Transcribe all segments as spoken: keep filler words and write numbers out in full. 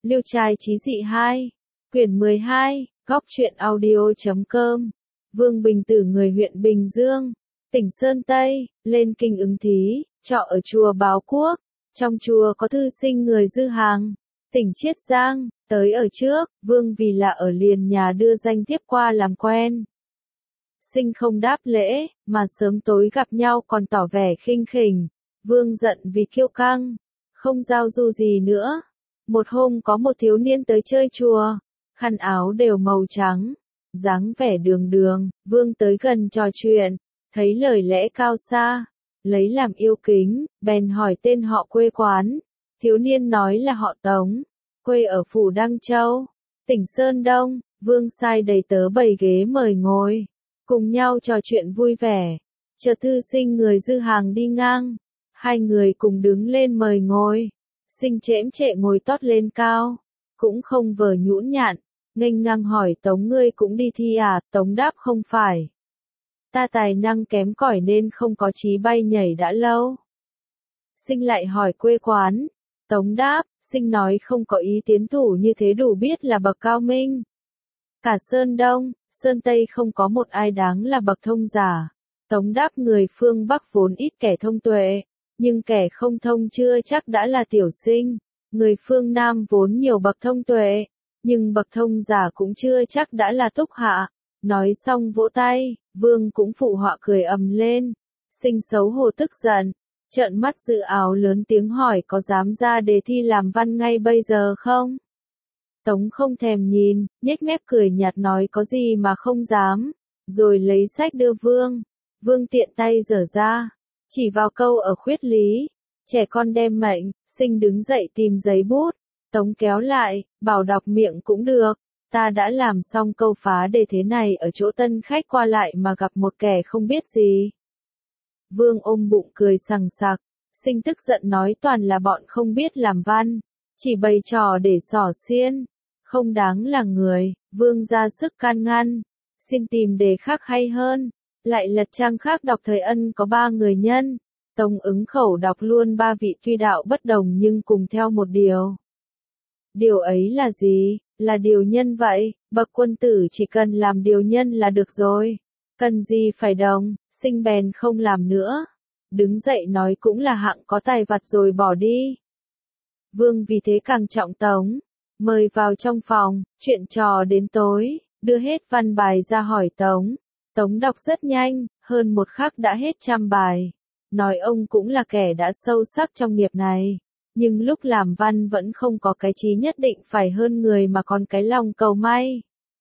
Liêu trai chí dị hai, quyển mười hai, góc truyện audio.com, Vương Bình Tử người huyện Bình Dương, tỉnh Sơn Tây, lên kinh ứng thí, trọ ở chùa Báo Quốc, trong chùa có thư sinh người Dư Hàng, tỉnh Chiết Giang, tới ở trước, Vương vì là ở liền nhà đưa danh thiếp qua làm quen. Sinh không đáp lễ, mà sớm tối gặp nhau còn tỏ vẻ khinh khỉnh, Vương giận vì kiêu căng, không giao du gì nữa. Một hôm có một thiếu niên tới chơi chùa, khăn áo đều màu trắng, dáng vẻ đường đường, Vương tới gần trò chuyện, thấy lời lẽ cao xa, lấy làm yêu kính, bèn hỏi tên họ quê quán, thiếu niên nói là họ Tống, quê ở phủ Đăng Châu, tỉnh Sơn Đông, Vương sai đầy tớ bày ghế mời ngồi, cùng nhau trò chuyện vui vẻ, chờ thư sinh người Dư Hàng đi ngang, hai người cùng đứng lên mời ngồi. Sinh chễm trệ ngồi tót lên cao, cũng không vờ nhũn nhặn, nghênh ngang hỏi Tống ngươi cũng đi thi à, Tống đáp không phải. Ta tài năng kém cỏi nên không có chí bay nhảy đã lâu. Sinh lại hỏi quê quán, Tống đáp, Sinh nói không có ý tiến thủ như thế đủ biết là bậc cao minh. Cả Sơn Đông, Sơn Tây không có một ai đáng là bậc thông giả. Tống đáp người phương Bắc vốn ít kẻ thông tuệ. Nhưng kẻ không thông chưa chắc đã là tiểu sinh, người phương Nam vốn nhiều bậc thông tuệ, nhưng bậc thông giả cũng chưa chắc đã là túc hạ. Nói xong vỗ tay, Vương cũng phụ họa cười ầm lên, Sinh xấu hổ tức giận, trợn mắt dự áo lớn tiếng hỏi có dám ra đề thi làm văn ngay bây giờ không? Tống không thèm nhìn, nhếch mép cười nhạt nói có gì mà không dám, rồi lấy sách đưa Vương, Vương tiện tay giở ra. Chỉ vào câu ở khuyết lý, trẻ con đem mệnh, Sinh đứng dậy tìm giấy bút, Tống kéo lại, bảo đọc miệng cũng được, ta đã làm xong câu phá đề thế này ở chỗ tân khách qua lại mà gặp một kẻ không biết gì. Vương ôm bụng cười sằng sặc, Sinh tức giận nói toàn là bọn không biết làm văn, chỉ bày trò để xỏ xiên, không đáng là người. Vương ra sức can ngăn, xin tìm đề khác hay hơn. Lại lật trang khác đọc thời ân có ba người nhân, Tống ứng khẩu đọc luôn ba vị tuy đạo bất đồng nhưng cùng theo một điều. Điều ấy là gì? Là điều nhân vậy, bậc quân tử chỉ cần làm điều nhân là được rồi, cần gì phải đồng. Sinh bèn không làm nữa, đứng dậy nói cũng là hạng có tài vặt rồi bỏ đi. Vương vì thế càng trọng Tống, mời vào trong phòng, chuyện trò đến tối, đưa hết văn bài ra hỏi Tống. Tống đọc rất nhanh, hơn một khắc đã hết trăm bài. Nói ông cũng là kẻ đã sâu sắc trong nghiệp này, nhưng lúc làm văn vẫn không có cái chí nhất định phải hơn người mà còn cái lòng cầu may.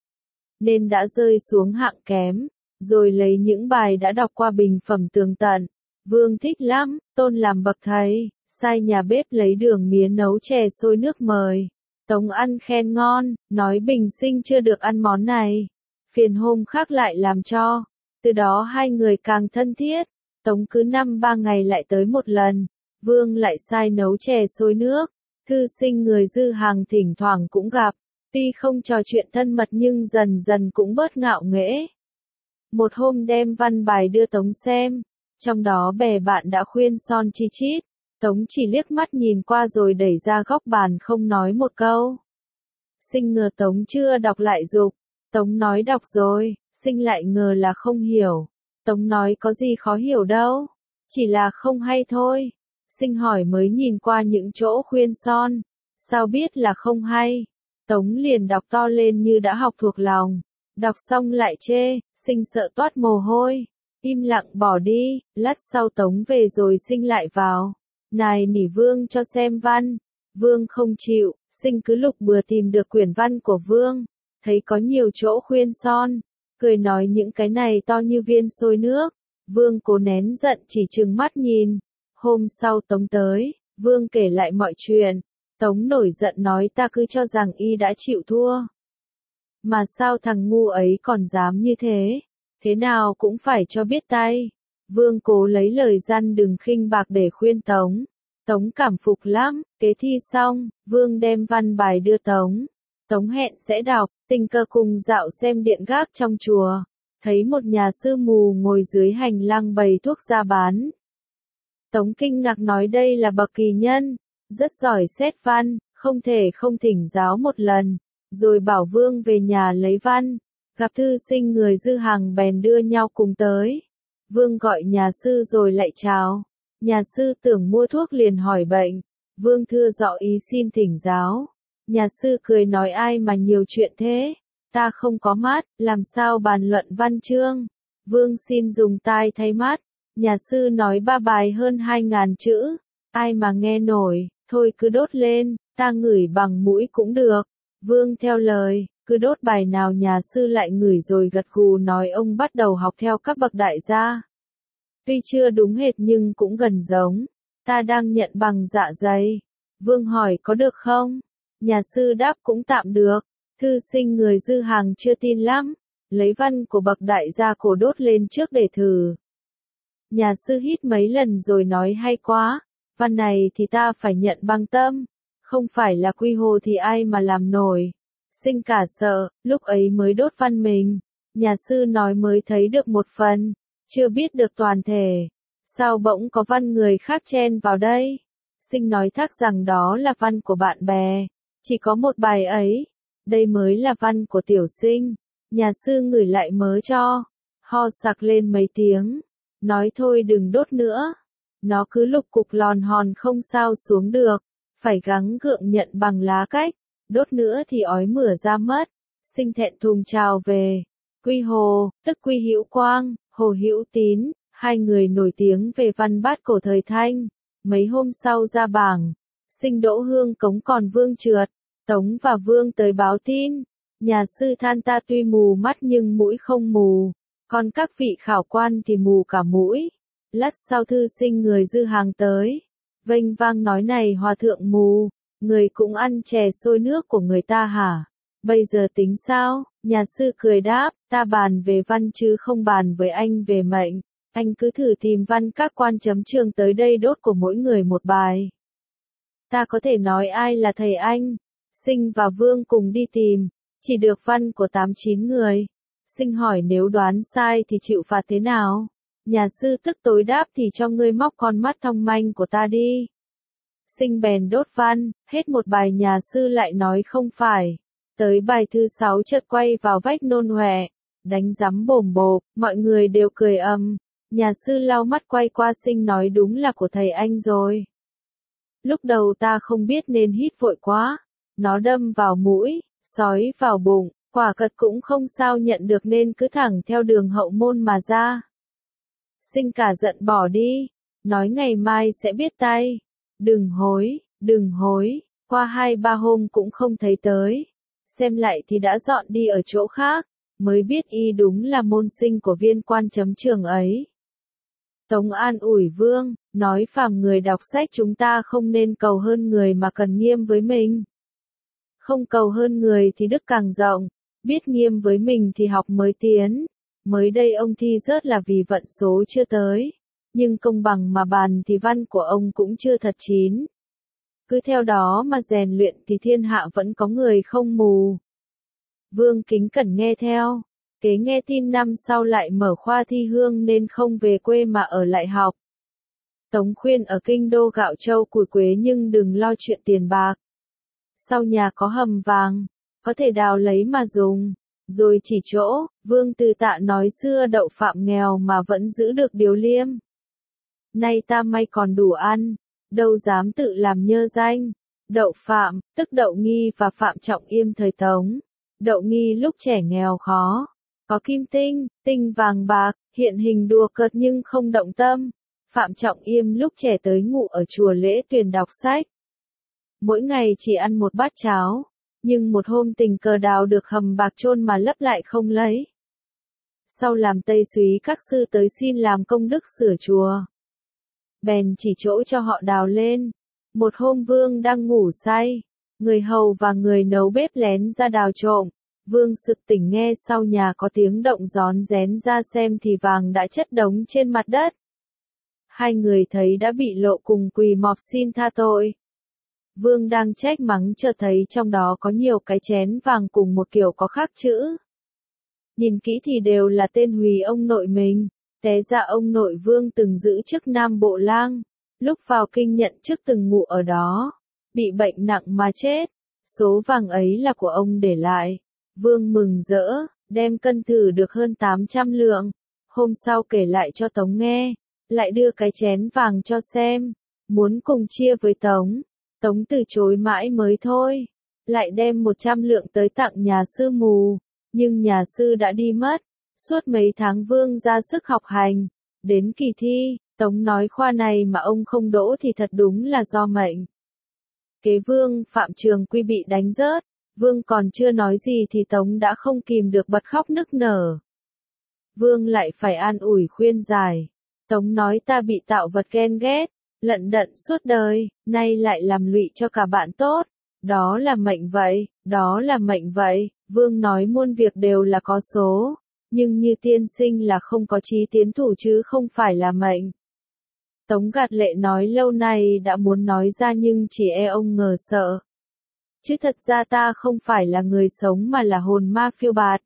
Nên đã rơi xuống hạng kém, rồi lấy những bài đã đọc qua bình phẩm tường tận. Vương thích lắm, tôn làm bậc thầy, sai nhà bếp lấy đường mía nấu chè sôi nước mời. Tống ăn khen ngon, nói bình sinh chưa được ăn món này. Phiền hôm khác lại làm cho, từ đó hai người càng thân thiết, Tống cứ năm ba ngày lại tới một lần, Vương lại sai nấu chè sôi nước, thư sinh người Dư Hàng thỉnh thoảng cũng gặp, tuy không trò chuyện thân mật nhưng dần dần cũng bớt ngạo nghễ. Một hôm đem văn bài đưa Tống xem, trong đó bè bạn đã khuyên son chi chít, Tống chỉ liếc mắt nhìn qua rồi đẩy ra góc bàn không nói một câu. Sinh ngờ Tống chưa đọc lại dục. Tống nói đọc rồi, Sinh lại ngờ là không hiểu. Tống nói có gì khó hiểu đâu, chỉ là không hay thôi. Sinh hỏi mới nhìn qua những chỗ khuyên son, sao biết là không hay. Tống liền đọc to lên như đã học thuộc lòng, đọc xong lại chê, Sinh sợ toát mồ hôi, im lặng bỏ đi. Lát sau Tống về rồi Sinh lại vào, nài nỉ Vương cho xem văn. Vương không chịu, Sinh cứ lục bừa tìm được quyển văn của Vương. Thấy có nhiều chỗ khuyên son, cười nói những cái này to như viên sôi nước. Vương cố nén giận chỉ trừng mắt nhìn. Hôm sau Tống tới, Vương kể lại mọi chuyện. Tống nổi giận nói ta cứ cho rằng y đã chịu thua. Mà sao thằng ngu ấy còn dám như thế? Thế nào cũng phải cho biết tay. Vương cố lấy lời răn đừng khinh bạc để khuyên Tống. Tống cảm phục lắm, kế thi xong, Vương đem văn bài đưa Tống. Tống hẹn sẽ đọc, tình cờ cùng dạo xem điện gác trong chùa, thấy một nhà sư mù ngồi dưới hành lang bày thuốc ra bán. Tống kinh ngạc nói đây là bậc kỳ nhân, rất giỏi xét văn, không thể không thỉnh giáo một lần, rồi bảo Vương về nhà lấy văn. Gặp thư sinh người dư hàng bèn đưa nhau cùng tới. Vương gọi nhà sư rồi lại chào. Nhà sư tưởng mua thuốc liền hỏi bệnh. Vương thưa rõ ý xin thỉnh giáo. Nhà sư cười nói ai mà nhiều chuyện thế. Ta không có mắt, làm sao bàn luận văn chương. Vương xin dùng tai thay mắt. Nhà sư nói ba bài hơn hai ngàn chữ. Ai mà nghe nổi, thôi cứ đốt lên, ta ngửi bằng mũi cũng được. Vương theo lời, cứ đốt bài nào nhà sư lại ngửi rồi gật gù nói ông bắt đầu học theo các bậc đại gia. Tuy chưa đúng hệt nhưng cũng gần giống. Ta đang nhận bằng dạ dày. Vương hỏi có được không? Nhà sư đáp cũng tạm được. Thư sinh người dư hàng chưa tin lắm. Lấy văn của bậc đại gia cổ đốt lên trước để thử. Nhà sư hít mấy lần rồi nói hay quá. Văn này thì ta phải nhận bằng tâm. Không phải là quy hồ thì ai mà làm nổi. Sinh cả sợ, lúc ấy mới đốt văn mình. Nhà sư nói mới thấy được một phần. Chưa biết được toàn thể. Sao bỗng có văn người khác chen vào đây? Sinh nói thắc rằng đó là văn của bạn bè. Chỉ có một bài ấy. Đây mới là văn của tiểu sinh. Nhà sư ngửi lại mớ cho. Ho sặc lên mấy tiếng. Nói thôi đừng đốt nữa. Nó cứ lục cục lòn hòn không sao xuống được. Phải gắng gượng nhận bằng lá cách. Đốt nữa thì ói mửa ra mất. Sinh thẹn thùng chào về. Quy Hồ, tức Quy Hữu Quang, Hồ Hữu Tín, hai người nổi tiếng về văn bát cổ thời Thanh. Mấy hôm sau ra bảng. Sinh đỗ hương cống còn Vương trượt. Tống và Vương tới báo tin. Nhà sư than ta tuy mù mắt nhưng mũi không mù. Còn các vị khảo quan thì mù cả mũi. Lát sau thư sinh người dư hàng tới. Vênh vang nói này hòa thượng mù. Người cũng ăn chè sôi nước của người ta hả? Bây giờ tính sao? Nhà sư cười đáp, ta bàn về văn chứ không bàn với anh về mệnh. Anh cứ thử tìm văn các quan chấm trường tới đây đốt của mỗi người một bài. Ta có thể nói ai là thầy anh. Sinh và Vương cùng đi tìm. Chỉ được văn của tám chín người. Sinh hỏi nếu đoán sai thì chịu phạt thế nào? Nhà sư tức tối đáp thì cho ngươi móc con mắt thông manh của ta đi. Sinh bèn đốt văn, hết một bài nhà sư lại nói không phải. Tới bài thứ sáu chợt quay vào vách nôn hoẹ, đánh rắm bồm bộp, mọi người đều cười ầm. Nhà sư lau mắt quay qua Sinh nói đúng là của thầy anh rồi. Lúc đầu ta không biết nên hít vội quá. Nó đâm vào mũi, sói vào bụng, quả cật cũng không sao nhận được nên cứ thẳng theo đường hậu môn mà ra. Sinh cả giận bỏ đi, nói ngày mai sẽ biết tay. Đừng hối, đừng hối, qua hai ba hôm cũng không thấy tới. Xem lại thì đã dọn đi ở chỗ khác, mới biết y đúng là môn sinh của viên quan chấm trường ấy. Tống an ủi Vương, nói phàm người đọc sách chúng ta không nên cầu hơn người mà cần nghiêm với mình. Không cầu hơn người thì đức càng rộng, biết nghiêm với mình thì học mới tiến. Mới đây ông thi rớt là vì vận số chưa tới. Nhưng công bằng mà bàn thì văn của ông cũng chưa thật chín. Cứ theo đó mà rèn luyện thì thiên hạ vẫn có người không mù. Vương kính cẩn nghe theo. Kế nghe tin năm sau lại mở khoa thi hương nên không về quê mà ở lại học. Tống khuyên ở kinh đô gạo châu củi quế nhưng đừng lo chuyện tiền bạc. Sau nhà có hầm vàng, có thể đào lấy mà dùng. Rồi chỉ chỗ, Vương Từ Tạ nói xưa đậu phạm nghèo mà vẫn giữ được điều liêm. Nay ta may còn đủ ăn, đâu dám tự làm nhơ danh. Đậu Phạm, tức Đậu Nghi và Phạm Trọng Yêm thời Tống. Đậu Nghi lúc trẻ nghèo khó, có kim tinh, tinh vàng bạc, hiện hình đùa cợt nhưng không động tâm. Phạm Trọng Yêm lúc trẻ tới ngụ ở chùa Lễ Tuyền đọc sách. Mỗi ngày chỉ ăn một bát cháo, nhưng một hôm tình cờ đào được hầm bạc chôn mà lấp lại không lấy. Sau làm Tây Súy các sư tới xin làm công đức sửa chùa. Bèn chỉ chỗ cho họ đào lên. Một hôm Vương đang ngủ say, người hầu và người nấu bếp lén ra đào trộm. Vương sực tỉnh nghe sau nhà có tiếng động rón rén ra xem thì vàng đã chất đống trên mặt đất. Hai người thấy đã bị lộ cùng quỳ mọp xin tha tội. Vương đang trách mắng chợt thấy trong đó có nhiều cái chén vàng cùng một kiểu có khắc chữ. Nhìn kỹ thì đều là tên Hùy ông nội mình. Té ra ông nội Vương từng giữ chức Nam Bộ Lang, lúc vào kinh nhận chức từng ngụ ở đó. bị bệnh nặng mà chết. Số vàng ấy là của ông để lại. Vương mừng rỡ, đem cân thử được hơn tám trăm lượng. Hôm sau kể lại cho Tống nghe, lại đưa cái chén vàng cho xem, muốn cùng chia với Tống. Tống từ chối mãi mới thôi, lại đem một trăm lượng tới tặng nhà sư mù, nhưng nhà sư đã đi mất. Suốt mấy tháng Vương ra sức học hành, đến kỳ thi, Tống nói khoa này mà ông không đỗ thì thật đúng là do mệnh. Kế Vương Phạm Trường Quy bị đánh rớt, Vương còn chưa nói gì thì Tống đã không kìm được bật khóc nức nở. Vương lại phải an ủi khuyên giải. Tống nói ta bị tạo vật ghen ghét, lận đận suốt đời, nay lại làm lụy cho cả bạn tốt. Đó là mệnh vậy, đó là mệnh vậy. Vương nói muôn việc đều là có số, nhưng như tiên sinh là không có chí tiến thủ chứ không phải là mệnh. Tống gạt lệ nói lâu nay đã muốn nói ra nhưng chỉ e ông ngờ sợ. Chứ thật ra ta không phải là người sống mà là hồn ma phiêu bạt.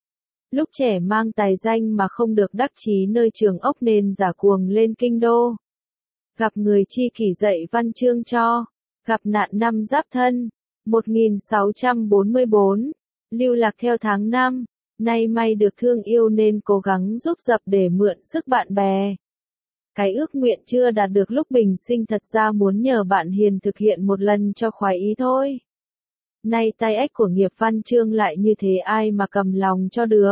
Lúc trẻ mang tài danh mà không được đắc chí nơi trường ốc nên giả cuồng lên kinh đô. Gặp người chi kỷ dạy văn chương cho, gặp nạn năm Giáp Thân, một nghìn sáu trăm bốn mươi bốn, lưu lạc theo tháng năm, nay may được thương yêu nên cố gắng giúp dập để mượn sức bạn bè. Cái ước nguyện chưa đạt được lúc bình sinh thật ra muốn nhờ bạn hiền thực hiện một lần cho khoái ý thôi. Nay tay ếch của nghiệp văn chương lại như thế ai mà cầm lòng cho được.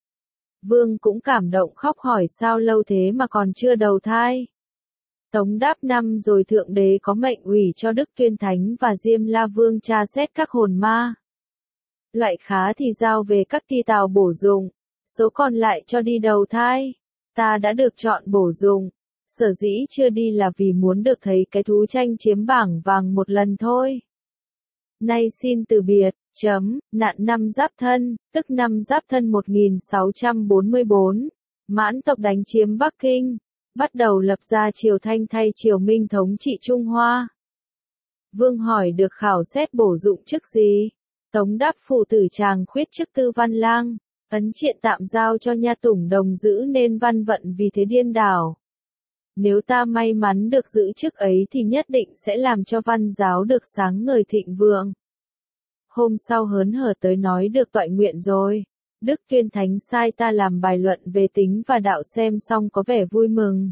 Vương cũng cảm động khóc hỏi sao lâu thế mà còn chưa đầu thai. Tống đáp năm rồi Thượng Đế có mệnh ủy cho Đức Tuyên Thánh và Diêm La Vương tra xét các hồn ma. Loại khá thì giao về các ti tào bổ dụng, số còn lại cho đi đầu thai. Ta đã được chọn bổ dụng, sở dĩ chưa đi là vì muốn được thấy cái thú tranh chiếm bảng vàng một lần thôi. Nay xin từ biệt, chấm, nạn năm Giáp Thân, tức năm Giáp Thân một nghìn sáu trăm bốn mươi bốn, Mãn tộc đánh chiếm Bắc Kinh, bắt đầu lập ra triều Thanh thay triều Minh thống trị Trung Hoa. Vương hỏi được khảo xét bổ dụng chức gì? Tống đáp phụ tử tràng khuyết chức tư văn lang, ấn triện tạm giao cho nha tủng đồng giữ nên văn vận vì thế điên đảo. Nếu ta may mắn được giữ chức ấy thì nhất định sẽ làm cho văn giáo được sáng ngời thịnh vượng. Hôm sau hớn hở tới nói được toại nguyện rồi. Đức Tuyên Thánh sai ta làm bài luận về tính và đạo xem xong có vẻ vui mừng.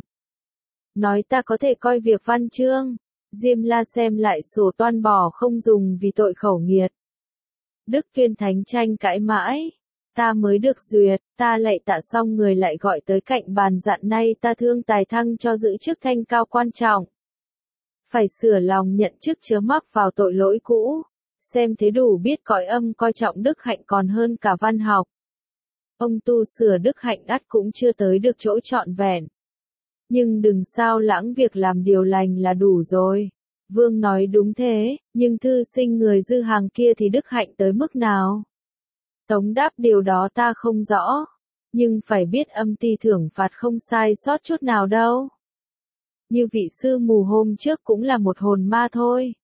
Nói ta có thể coi việc văn chương. Diêm La xem lại sổ toan bỏ không dùng vì tội khẩu nghiệt. Đức Tuyên Thánh tranh cãi mãi. Ta mới được duyệt, ta lạy tạ xong người lại gọi tới cạnh bàn dặn nay ta thương tài thăng cho giữ chức thanh cao quan trọng. Phải sửa lòng nhận chức chớ mắc vào tội lỗi cũ. Xem thế đủ biết cõi âm coi trọng đức hạnh còn hơn cả văn học. Ông tu sửa đức hạnh ắt cũng chưa tới được chỗ trọn vẹn. Nhưng đừng sao lãng việc làm điều lành là đủ rồi. Vương nói đúng thế, nhưng thư sinh người dư hàng kia thì đức hạnh tới mức nào? Tống đáp điều đó ta không rõ, nhưng phải biết âm ty thưởng phạt không sai sót chút nào đâu. Như vị sư mù hôm trước cũng là một hồn ma thôi.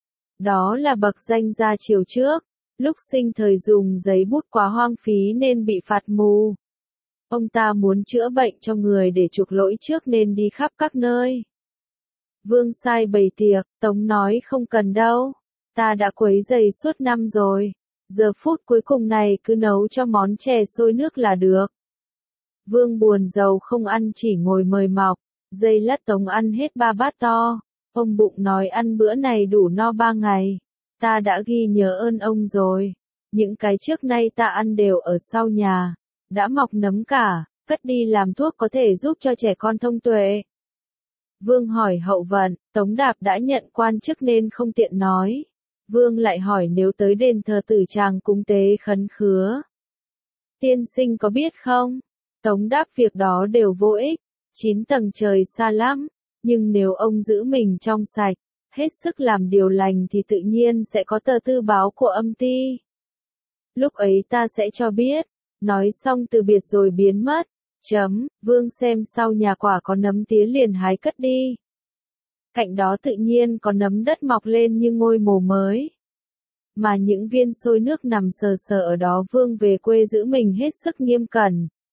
Đó là bậc danh gia triều trước, lúc sinh thời dùng giấy bút quá hoang phí nên bị phạt mù. Ông ta muốn chữa bệnh cho người để chuộc lỗi trước nên đi khắp các nơi. Vương sai bày tiệc, Tống nói không cần đâu, ta đã quấy rầy suốt năm rồi. Giờ phút cuối cùng này cứ nấu cho món chè sôi nước là được. Vương buồn rầu không ăn chỉ ngồi mời mọc, giây lát Tống ăn hết ba bát to. Ông bụng nói ăn bữa này đủ no ba ngày. Ta đã ghi nhớ ơn ông rồi. Những cái trước nay ta ăn đều ở sau nhà. Đã mọc nấm cả, cất đi làm thuốc có thể giúp cho trẻ con thông tuệ. Vương hỏi hậu vận, Tống Đạp đã nhận quan chức nên không tiện nói. Vương lại hỏi nếu tới đền thờ Tử Tràng cúng tế khấn khứa. Tiên sinh có biết không? Tống đáp việc đó đều vô ích, chín tầng trời xa lắm, nhưng nếu ông giữ mình trong sạch, hết sức làm điều lành thì tự nhiên sẽ có tờ tư báo của âm ty. Lúc ấy ta sẽ cho biết, nói xong từ biệt rồi biến mất. Chấm, Vương xem sau nhà quả có nấm tía liền hái cất đi. Cạnh đó tự nhiên có nấm đất mọc lên như ngôi mồ mới. Mà những viên sôi nước nằm sờ sờ ở đó Vương về quê giữ mình hết sức nghiêm cẩn.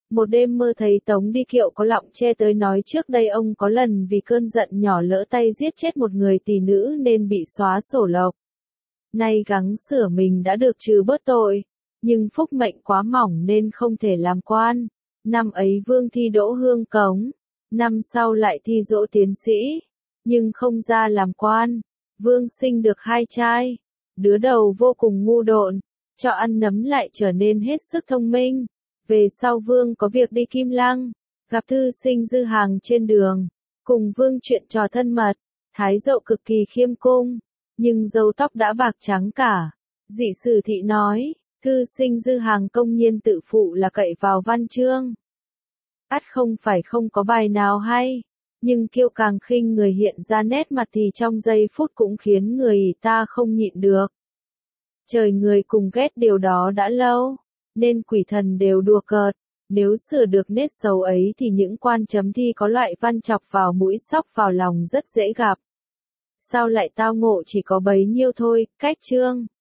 Một đêm mơ thấy Tống Đi Kiệu có lọng che tới nói trước đây ông có lần vì cơn giận nhỏ lỡ tay giết chết một người tỷ nữ nên bị xóa sổ lộc. Nay gắng sửa mình đã được trừ bớt tội, nhưng phúc mệnh quá mỏng nên không thể làm quan. Năm ấy Vương thi đỗ hương cống, năm sau lại thi dỗ tiến sĩ, nhưng không ra làm quan. Vương sinh được hai trai, đứa đầu vô cùng ngu độn, cho ăn nấm lại trở nên hết sức thông minh. Về sau Vương có việc đi Kim Lăng, gặp thư sinh Dư Hàng trên đường, cùng Vương chuyện trò thân mật. Thái Dậu cực kỳ khiêm cung, nhưng râu tóc đã bạc trắng cả. Dị Sử Thị nói, thư sinh Dư Hàng công nhiên tự phụ là cậy vào văn chương. Ắt không phải không có bài nào hay, nhưng kiêu càng khinh người hiện ra nét mặt thì trong giây phút cũng khiến người ta không nhịn được. Trời người cùng ghét điều đó đã lâu, nên quỷ thần đều đùa cợt. Nếu sửa được nét xấu ấy thì những quan chấm thi có loại văn chọc vào mũi xóc vào lòng rất dễ gặp. Sao lại tao ngộ chỉ có bấy nhiêu thôi, cách chương.